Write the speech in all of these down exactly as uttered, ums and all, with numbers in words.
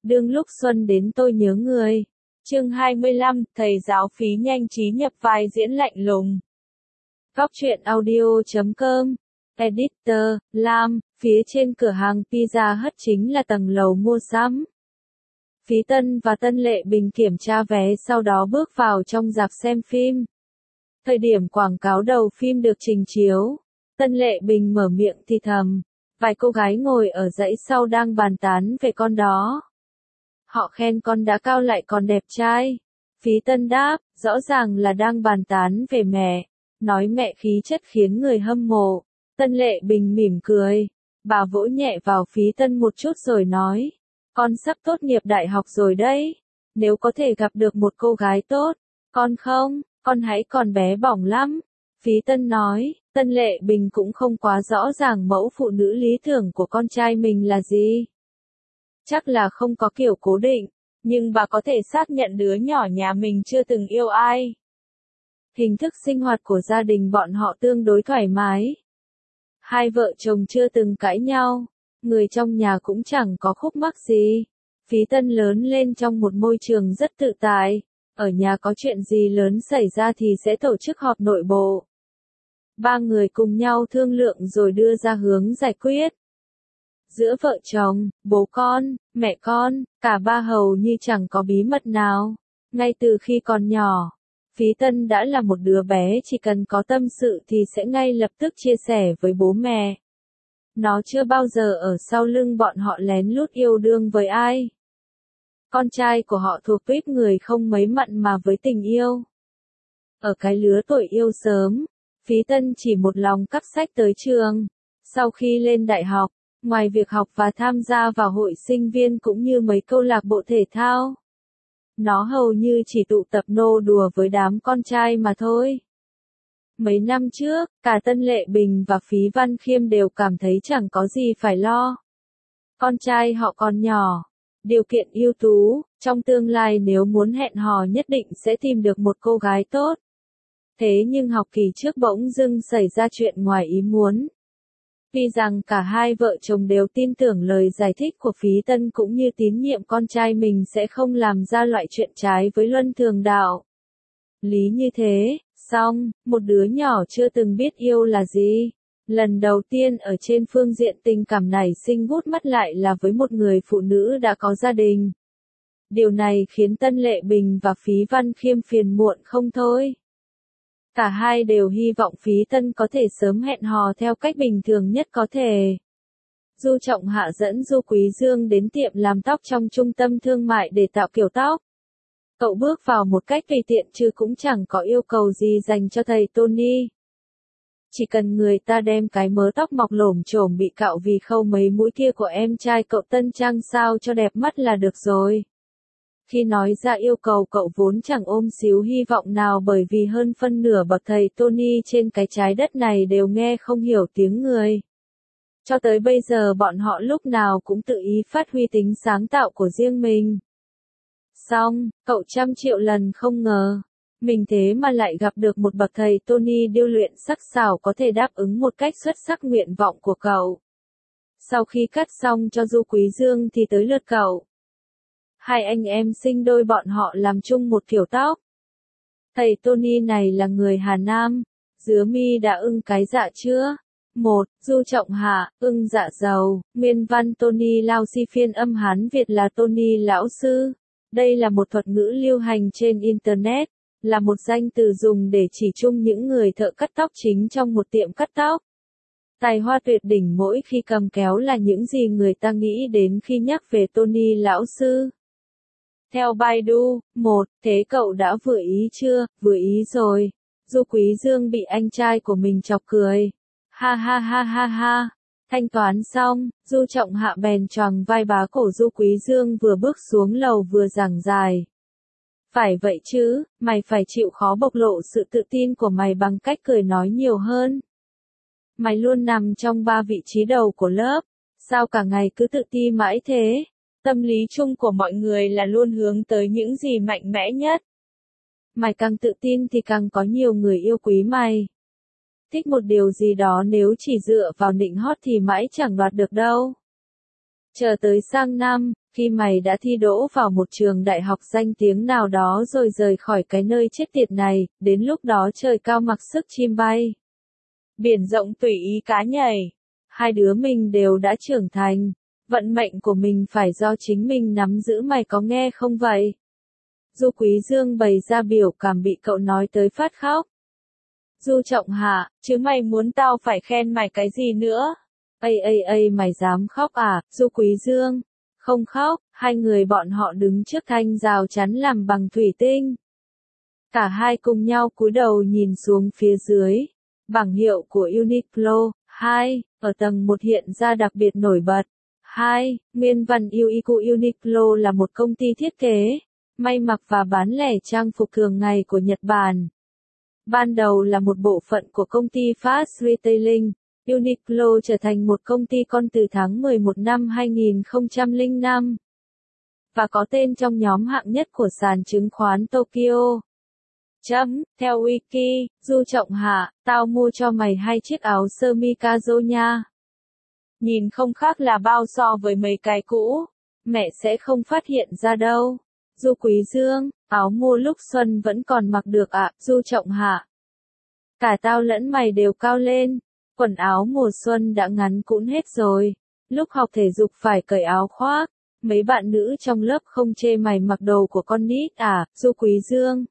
đương lúc xuân đến tôi nhớ người. Chương hai mươi lăm, thầy giáo phí nhanh trí nhập vai diễn lạnh lùng. Góc truyện audio chấm com. Editor, Lam, phía trên cửa hàng Pizza Hut chính là tầng lầu mua sắm. Phí Tân và Tân Lệ Bình kiểm tra vé sau đó bước vào trong rạp xem phim. Thời điểm quảng cáo đầu phim được trình chiếu, Tân Lệ Bình mở miệng thì thầm. Vài cô gái ngồi ở dãy sau đang bàn tán về con đó. Họ khen con đã cao lại còn đẹp trai. Phí Tân đáp, rõ ràng là đang bàn tán về mẹ. Nói mẹ khí chất khiến người hâm mộ. Tân Lệ Bình mỉm cười. Bà vỗ nhẹ vào Phí Tân một chút rồi nói. Con sắp tốt nghiệp đại học rồi đấy. Nếu có thể gặp được một cô gái tốt. Con không, con hãy còn bé bỏng lắm. Phí Tân nói, Tân Lệ Bình cũng không quá rõ ràng mẫu phụ nữ lý tưởng của con trai mình là gì. Chắc là không có kiểu cố định, nhưng bà có thể xác nhận đứa nhỏ nhà mình chưa từng yêu ai. Hình thức sinh hoạt của gia đình bọn họ tương đối thoải mái. Hai vợ chồng chưa từng cãi nhau, người trong nhà cũng chẳng có khúc mắc gì. Phí Tân lớn lên trong một môi trường rất tự tại, ở nhà có chuyện gì lớn xảy ra thì sẽ tổ chức họp nội bộ. Ba người cùng nhau thương lượng rồi đưa ra hướng giải quyết. Giữa vợ chồng, bố con, mẹ con, cả ba hầu như chẳng có bí mật nào. Ngay từ khi còn nhỏ, Phí Tân đã là một đứa bé chỉ cần có tâm sự thì sẽ ngay lập tức chia sẻ với bố mẹ. Nó chưa bao giờ ở sau lưng bọn họ lén lút yêu đương với ai. Con trai của họ thuộc tuýp người không mấy mặn mà với tình yêu. Ở cái lứa tuổi yêu sớm, Phí Tân chỉ một lòng cắp sách tới trường. Sau khi lên đại học, ngoài việc học và tham gia vào hội sinh viên cũng như mấy câu lạc bộ thể thao, nó hầu như chỉ tụ tập nô đùa với đám con trai mà thôi. Mấy năm trước, cả Tân Lệ Bình và Phí Văn Khiêm đều cảm thấy chẳng có gì phải lo. Con trai họ còn nhỏ, điều kiện ưu tú, trong tương lai nếu muốn hẹn hò nhất định sẽ tìm được một cô gái tốt. Thế nhưng học kỳ trước bỗng dưng xảy ra chuyện ngoài ý muốn. Tuy rằng cả hai vợ chồng đều tin tưởng lời giải thích của Phí Tân cũng như tín nhiệm con trai mình sẽ không làm ra loại chuyện trái với luân thường đạo. Lý như thế, xong, một đứa nhỏ chưa từng biết yêu là gì. Lần đầu tiên ở trên phương diện tình cảm nảy sinh gút mắt lại là với một người phụ nữ đã có gia đình. Điều này khiến Tân Lệ Bình và Phí Văn Khiêm phiền muộn không thôi. Cả hai đều hy vọng Phí Tân có thể sớm hẹn hò theo cách bình thường nhất có thể. Du Trọng Hạ dẫn Du Quý Dương đến tiệm làm tóc trong trung tâm thương mại để tạo kiểu tóc. Cậu bước vào một cách tùy tiện chứ cũng chẳng có yêu cầu gì dành cho thầy Tony. Chỉ cần người ta đem cái mớ tóc mọc lổm chổm bị cạo vì khâu mấy mũi kia của em trai cậu tân trang sao cho đẹp mắt là được rồi. Khi nói ra yêu cầu cậu vốn chẳng ôm xíu hy vọng nào bởi vì hơn phân nửa bậc thầy Tony trên cái trái đất này đều nghe không hiểu tiếng người. Cho tới bây giờ bọn họ lúc nào cũng tự ý phát huy tính sáng tạo của riêng mình. Xong, cậu trăm triệu lần không ngờ, mình thế mà lại gặp được một bậc thầy Tony điêu luyện sắc sảo có thể đáp ứng một cách xuất sắc nguyện vọng của cậu. Sau khi cắt xong cho Du Quý Dương thì tới lượt cậu. Hai anh em sinh đôi bọn họ làm chung một kiểu tóc. Thầy Tony này là người Hà Nam. Dứa mi đã ưng cái dạ chưa? một. Du Trọng Hạ, ưng dạ dầu. Nguyên văn Tony Lao Si phiên âm Hán Việt là Tony Lão Sư. Đây là một thuật ngữ lưu hành trên Internet, là một danh từ dùng để chỉ chung những người thợ cắt tóc chính trong một tiệm cắt tóc. Tài hoa tuyệt đỉnh mỗi khi cầm kéo là những gì người ta nghĩ đến khi nhắc về Tony Lão Sư. Theo Baidu, một, thế cậu đã vừa ý chưa? Vừa ý rồi. Du Quý Dương bị anh trai của mình chọc cười. Ha ha ha ha ha. Thanh toán xong, Du Trọng Hạ bèn choàng vai bá cổ Du Quý Dương vừa bước xuống lầu vừa giảng giải. Phải vậy chứ, mày phải chịu khó bộc lộ sự tự tin của mày bằng cách cười nói nhiều hơn. Mày luôn nằm trong ba vị trí đầu của lớp, sao cả ngày cứ tự ti mãi thế? Tâm lý chung của mọi người là luôn hướng tới những gì mạnh mẽ nhất. Mày càng tự tin thì càng có nhiều người yêu quý mày. Thích một điều gì đó nếu chỉ dựa vào nịnh hót thì mãi chẳng đoạt được đâu. Chờ tới sang năm, khi mày đã thi đỗ vào một trường đại học danh tiếng nào đó rồi rời khỏi cái nơi chết tiệt này, đến lúc đó trời cao mặc sức chim bay. Biển rộng tùy ý cá nhảy. Hai đứa mình đều đã trưởng thành. Vận mệnh của mình phải do chính mình nắm giữ, mày có nghe không vậy? Du Quý Dương bày ra biểu cảm bị cậu nói tới phát khóc. Du Trọng Hạ, chứ mày muốn tao phải khen mày cái gì nữa? Ây ây ây, mày dám khóc à? Du Quý Dương. Không khóc. Hai người bọn họ đứng trước thanh rào chắn làm bằng thủy tinh. Cả hai cùng nhau cúi đầu nhìn xuống phía dưới. Bảng hiệu của Uniqlo. Hai. Ở tầng một hiện ra đặc biệt nổi bật. Hai. Nguyên văn yêu iku Uniqlo là một công ty thiết kế, may mặc và bán lẻ trang phục thường ngày của Nhật Bản. Ban đầu là một bộ phận của công ty Fast Retailing, Uniqlo trở thành một công ty con từ tháng mười một năm hai nghìn không trăm lẻ năm. Và có tên trong nhóm hạng nhất của sàn chứng khoán Tokyo. Chấm, theo Wiki, Du Trọng Hạ, tao mua cho mày hai chiếc áo sơ mi Kazo nha. Nhìn không khác là bao so với mấy cái cũ, mẹ sẽ không phát hiện ra đâu. Du Quý Dương, áo mua lúc xuân vẫn còn mặc được ạ, à? Du Trọng Hạ. Cả tao lẫn mày đều cao lên, quần áo mùa xuân đã ngắn cũn hết rồi. Lúc học thể dục phải cởi áo khoác, mấy bạn nữ trong lớp không chê mày mặc đồ của con nít à, Du Quý Dương.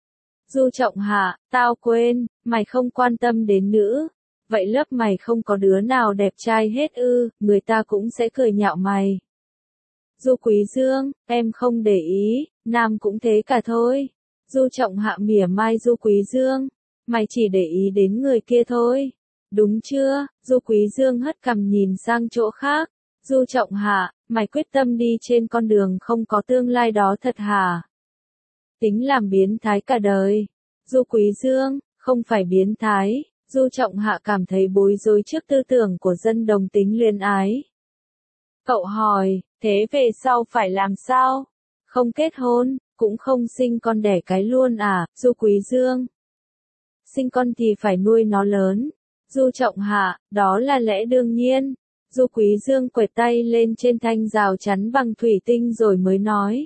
Du Trọng Hạ, tao quên, mày không quan tâm đến nữ. Vậy lớp mày không có đứa nào đẹp trai hết ư, người ta cũng sẽ cười nhạo mày. Du Quý Dương, em không để ý, nam cũng thế cả thôi. Du Trọng Hạ mỉa mai Du Quý Dương, mày chỉ để ý đến người kia thôi. Đúng chưa? Du Quý Dương hất cằm nhìn sang chỗ khác. Du Trọng Hạ, mày quyết tâm đi trên con đường không có tương lai đó thật hả? Tính làm biến thái cả đời. Du Quý Dương, không phải biến thái. Du Trọng Hạ cảm thấy bối rối trước tư tưởng của dân đồng tính luyến ái. Cậu hỏi, thế về sau phải làm sao? Không kết hôn, cũng không sinh con đẻ cái luôn à, Du Quý Dương? Sinh con thì phải nuôi nó lớn. Du Trọng Hạ, đó là lẽ đương nhiên. Du Quý Dương quẹt tay lên trên thanh rào chắn bằng thủy tinh rồi mới nói.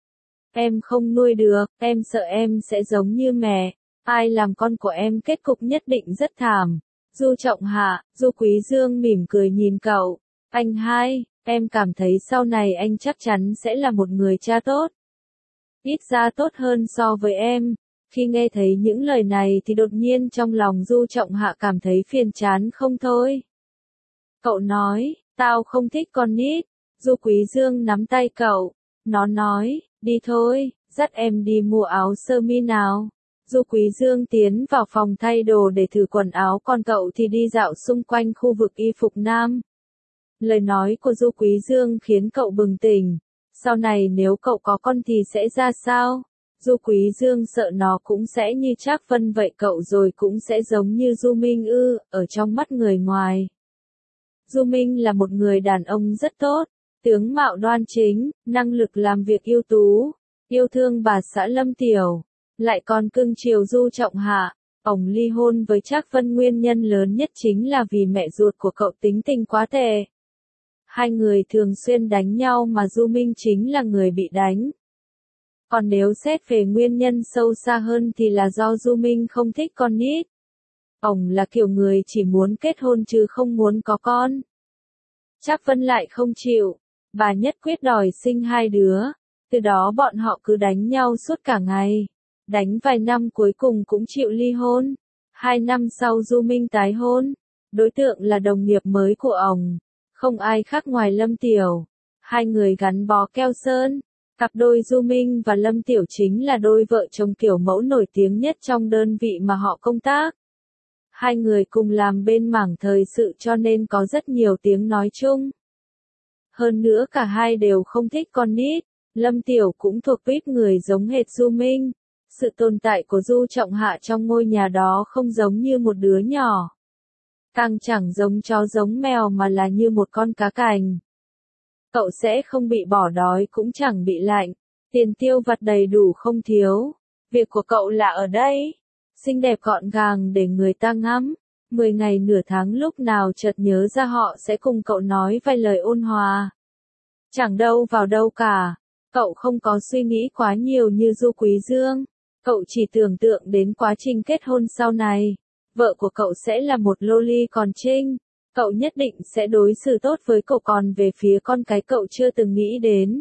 Em không nuôi được, em sợ em sẽ giống như mẹ. Ai làm con của em kết cục nhất định rất thảm. Du Trọng Hạ, Du Quý Dương mỉm cười nhìn cậu. Anh hai, em cảm thấy sau này anh chắc chắn sẽ là một người cha tốt. Ít ra tốt hơn so với em. Khi nghe thấy những lời này thì đột nhiên trong lòng Du Trọng Hạ cảm thấy phiền chán không thôi. Cậu nói, tao không thích con nít. Du Quý Dương nắm tay cậu. Nó nói, đi thôi, dắt em đi mua áo sơ mi nào. Du Quý Dương tiến vào phòng thay đồ để thử quần áo, còn cậu thì đi dạo xung quanh khu vực y phục nam. Lời nói của Du Quý Dương khiến cậu bừng tỉnh. Sau này nếu cậu có con thì sẽ ra sao? Du Quý Dương sợ nó cũng sẽ như Trác Vân vậy, cậu rồi cũng sẽ giống như Du Minh ư, ở trong mắt người ngoài. Du Minh là một người đàn ông rất tốt, tướng mạo đoan chính, năng lực làm việc ưu tú, yêu thương bà xã Lâm Tiểu, lại còn cưng chiều Du Trọng Hạ. Ông ly hôn với Trác Vân nguyên nhân lớn nhất chính là vì mẹ ruột của cậu tính tình quá tệ. Hai người thường xuyên đánh nhau mà Du Minh chính là người bị đánh. Còn nếu xét về nguyên nhân sâu xa hơn thì là do Du Minh không thích con nít. Ông là kiểu người chỉ muốn kết hôn chứ không muốn có con. Trác Vân lại không chịu, bà nhất quyết đòi sinh hai đứa. Từ đó bọn họ cứ đánh nhau suốt cả ngày. Đánh vài năm cuối cùng cũng chịu ly hôn. Hai năm sau Du Minh tái hôn. Đối tượng là đồng nghiệp mới của ông. Không ai khác ngoài Lâm Tiểu. Hai người gắn bó keo sơn. Cặp đôi Du Minh và Lâm Tiểu chính là đôi vợ chồng kiểu mẫu nổi tiếng nhất trong đơn vị mà họ công tác. Hai người cùng làm bên mảng thời sự cho nên có rất nhiều tiếng nói chung. Hơn nữa cả hai đều không thích con nít. Lâm Tiểu cũng thuộc tuýp người giống hệt Du Minh. Sự tồn tại của Du Trọng Hạ trong ngôi nhà đó không giống như một đứa nhỏ. Càng chẳng giống chó giống mèo mà là như một con cá cành. Cậu sẽ không bị bỏ đói cũng chẳng bị lạnh. Tiền tiêu vặt đầy đủ không thiếu. Việc của cậu là ở đây. Xinh đẹp gọn gàng để người ta ngắm. Mười ngày nửa tháng lúc nào chợt nhớ ra họ sẽ cùng cậu nói vài lời ôn hòa. Chẳng đâu vào đâu cả. Cậu không có suy nghĩ quá nhiều như Du Quý Dương. Cậu chỉ tưởng tượng đến quá trình kết hôn sau này. Vợ của cậu sẽ là một loli còn trinh. Cậu nhất định sẽ đối xử tốt với cậu, còn về phía con cái cậu chưa từng nghĩ đến.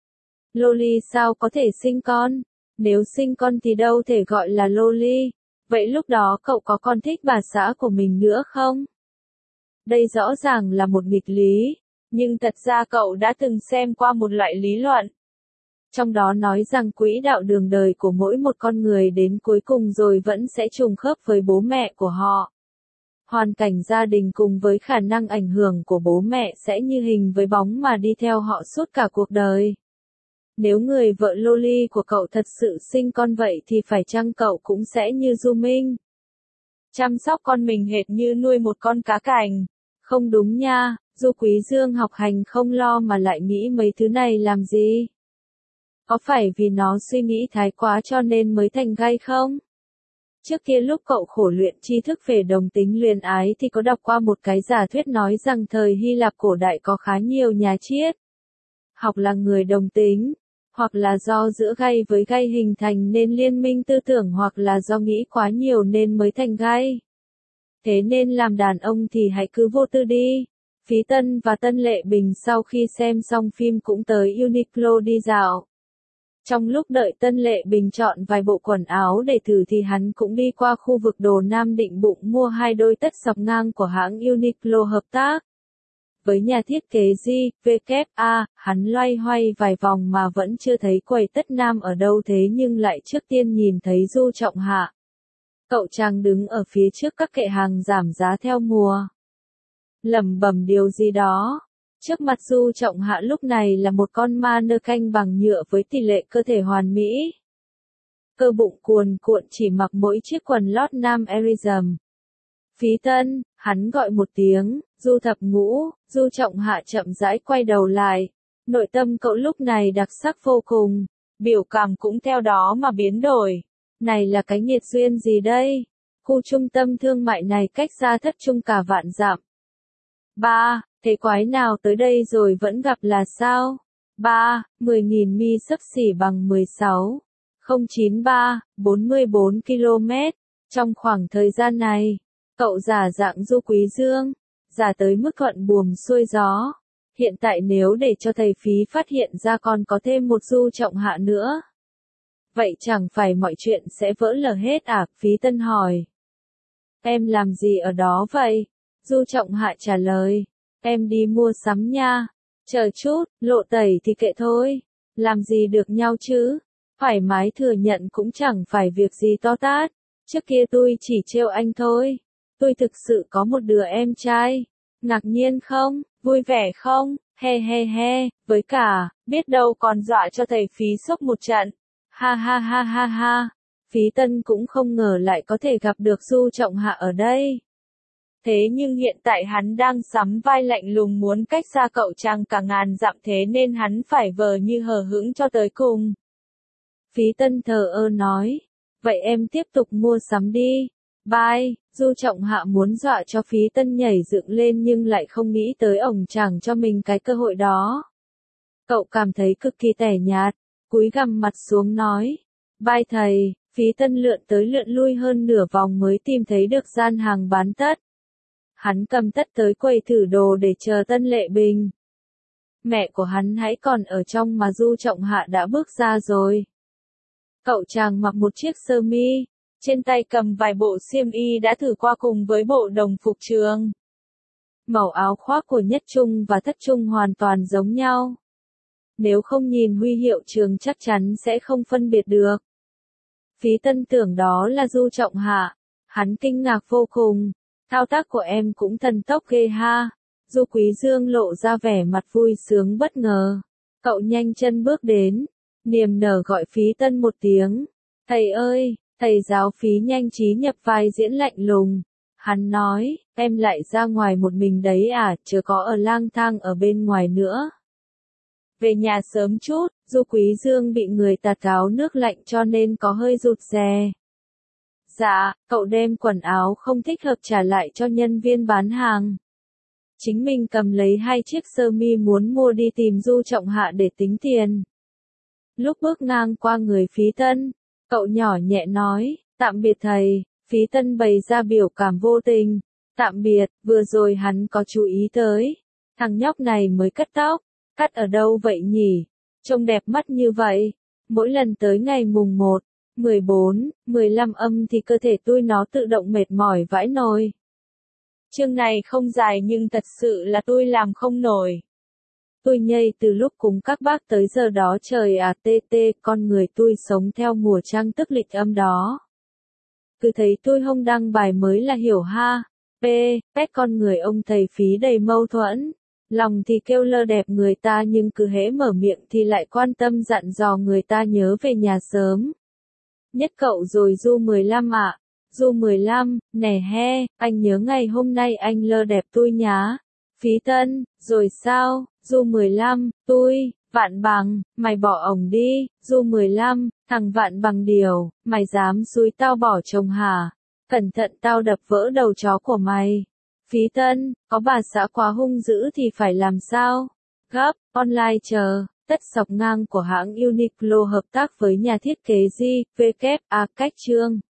Loli sao có thể sinh con? Nếu sinh con thì đâu thể gọi là loli. Vậy lúc đó cậu có còn thích bà xã của mình nữa không? Đây rõ ràng là một nghịch lý. Nhưng thật ra cậu đã từng xem qua một loại lý luận. Trong đó nói rằng quỹ đạo đường đời của mỗi một con người đến cuối cùng rồi vẫn sẽ trùng khớp với bố mẹ của họ. Hoàn cảnh gia đình cùng với khả năng ảnh hưởng của bố mẹ sẽ như hình với bóng mà đi theo họ suốt cả cuộc đời. Nếu người vợ loli của cậu thật sự sinh con vậy thì phải chăng cậu cũng sẽ như Du Minh? Chăm sóc con mình hệt như nuôi một con cá cảnh. Không đúng nha, Du Quý Dương học hành không lo mà lại nghĩ mấy thứ này làm gì? Có phải vì nó suy nghĩ thái quá cho nên mới thành gay không? Trước kia lúc cậu khổ luyện tri thức về đồng tính luyến ái thì có đọc qua một cái giả thuyết nói rằng thời Hy Lạp cổ đại có khá nhiều nhà triết học là người đồng tính, hoặc là do giữa gay với gay hình thành nên liên minh tư tưởng, hoặc là do nghĩ quá nhiều nên mới thành gay. Thế nên làm đàn ông thì hãy cứ vô tư đi. Phí Tân và Tân Lệ Bình sau khi xem xong phim cũng tới Uniqlo đi dạo. Trong lúc đợi Tân Lệ Bình chọn vài bộ quần áo để thử thì hắn cũng đi qua khu vực đồ nam định bụng mua hai đôi tất dọc ngang của hãng Uniqlo hợp tác với nhà thiết kế G W A. Hắn loay hoay vài vòng mà vẫn chưa thấy quầy tất nam ở đâu, thế nhưng lại trước tiên nhìn thấy Du Trọng Hạ. Cậu chàng đứng ở phía trước các kệ hàng giảm giá theo mùa, lẩm bẩm điều gì đó. Trước mặt Du Trọng Hạ lúc này là một con ma nơ canh bằng nhựa với tỷ lệ cơ thể hoàn mỹ. Cơ bụng cuồn cuộn, chỉ mặc mỗi chiếc quần lót nam Erism. Phí Tân, hắn gọi một tiếng, Du Thập Ngũ. Du Trọng Hạ chậm rãi quay đầu lại. Nội tâm cậu lúc này đặc sắc vô cùng, biểu cảm cũng theo đó mà biến đổi. Này là cái nghiệt duyên gì đây? Khu trung tâm thương mại này cách xa Thất Trung cả vạn dặm. Ba, thế quái nào tới đây rồi vẫn gặp là sao? Ba, mười nghìn mi xấp xỉ bằng mười sáu phẩy không chín ba, bốn mươi bốn ki lô mét. Trong khoảng thời gian này, cậu giả dạng Du Quý Dương, giả tới mức thuận buồm xuôi gió. Hiện tại nếu để cho thầy Phí phát hiện ra còn có thêm một Du Trọng Hạ nữa, vậy chẳng phải mọi chuyện sẽ vỡ lở hết à? Phí Tân hỏi. Em làm gì ở đó vậy? Du Trọng Hạ trả lời. Em đi mua sắm nha. Chờ chút, lộ tẩy thì kệ thôi. Làm gì được nhau chứ? Thoải mái thừa nhận cũng chẳng phải việc gì to tát. Trước kia tôi chỉ trêu anh thôi. Tôi thực sự có một đứa em trai. Ngạc nhiên không? Vui vẻ không? He he he. Với cả, biết đâu còn dọa cho thầy Phí sốc một trận. Ha ha ha ha ha. Phí Tân cũng không ngờ lại có thể gặp được Du Trọng Hạ ở đây. Thế nhưng hiện tại hắn đang sắm vai lạnh lùng muốn cách xa cậu chàng cả ngàn dặm, thế nên hắn phải vờ như hờ hững cho tới cùng. Phí Tân thờ ơ nói. Vậy em tiếp tục mua sắm đi. Bye. Du Trọng Hạ muốn dọa cho Phí Tân nhảy dựng lên nhưng lại không nghĩ tới ổng chàng cho mình cái cơ hội đó. Cậu cảm thấy cực kỳ tẻ nhạt, cúi gằm mặt xuống nói. Bye thầy. Phí Tân lượn tới lượn lui hơn nửa vòng mới tìm thấy được gian hàng bán tất. Hắn cầm tất tới quầy thử đồ để chờ Tân Lệ Bình. Mẹ của hắn hãy còn ở trong mà Du Trọng Hạ đã bước ra rồi. Cậu chàng mặc một chiếc sơ mi, trên tay cầm vài bộ xiêm y đã thử qua cùng với bộ đồng phục trường. Màu áo khoác của Nhất Trung và Thất Trung hoàn toàn giống nhau. Nếu không nhìn huy hiệu trường chắc chắn sẽ không phân biệt được. Phí Tân tưởng đó là Du Trọng Hạ. Hắn kinh ngạc vô cùng. Thao tác của em cũng thần tốc ghê ha. Du Quý Dương lộ ra vẻ mặt vui sướng bất ngờ. Cậu nhanh chân bước đến, niềm nở gọi Phí Tân một tiếng. Thầy ơi, thầy giáo Phí nhanh trí nhập vai diễn lạnh lùng. Hắn nói, em lại ra ngoài một mình đấy à, chớ có ở lang thang ở bên ngoài nữa. Về nhà sớm chút. Du Quý Dương bị người tạt gáo nước lạnh cho nên có hơi rụt rè. Dạ, cậu đem quần áo không thích hợp trả lại cho nhân viên bán hàng. chính mình cầm lấy hai chiếc sơ mi muốn mua đi tìm Du Trọng Hạ để tính tiền. Lúc bước ngang qua người Phí Tân, cậu nhỏ nhẹ nói, tạm biệt thầy, Phí Tân bày ra biểu cảm vô tình, tạm biệt, vừa rồi hắn có chú ý tới, thằng nhóc này mới cắt tóc, cắt ở đâu vậy nhỉ, trông đẹp mắt như vậy, mỗi lần tới ngày mùng một, mười bốn, mười lăm âm thì cơ thể tôi nó tự động mệt mỏi vãi nồi. Chương này không dài nhưng thật sự là tôi làm không nổi. Tôi nhây từ lúc cùng các bác tới giờ đó trời à tê tê, con người tôi sống theo mùa trăng tức lịch âm đó. Cứ thấy tôi không đăng bài mới là hiểu ha. P, pét con người ông thầy Phí đầy mâu thuẫn. Lòng thì kêu lơ đẹp người ta nhưng cứ hễ mở miệng thì lại quan tâm dặn dò người ta nhớ về nhà sớm. Nhất cậu rồi Du mười lăm ạ. À. Du mười lăm, nè he, anh nhớ ngày hôm nay anh lơ đẹp tôi nhá. Phí Tân, rồi sao? Du mười lăm, tôi, Vạn Bằng, mày bỏ ổng đi. Du mười lăm, thằng Vạn Bằng điều, mày dám xúi tao bỏ chồng hả? Cẩn thận tao đập vỡ đầu chó của mày. Phí Tân, có bà xã quá hung dữ thì phải làm sao? Gấp, online chờ. Tất sọc ngang của hãng Uniqlo hợp tác với nhà thiết kế G, W, A cách chương.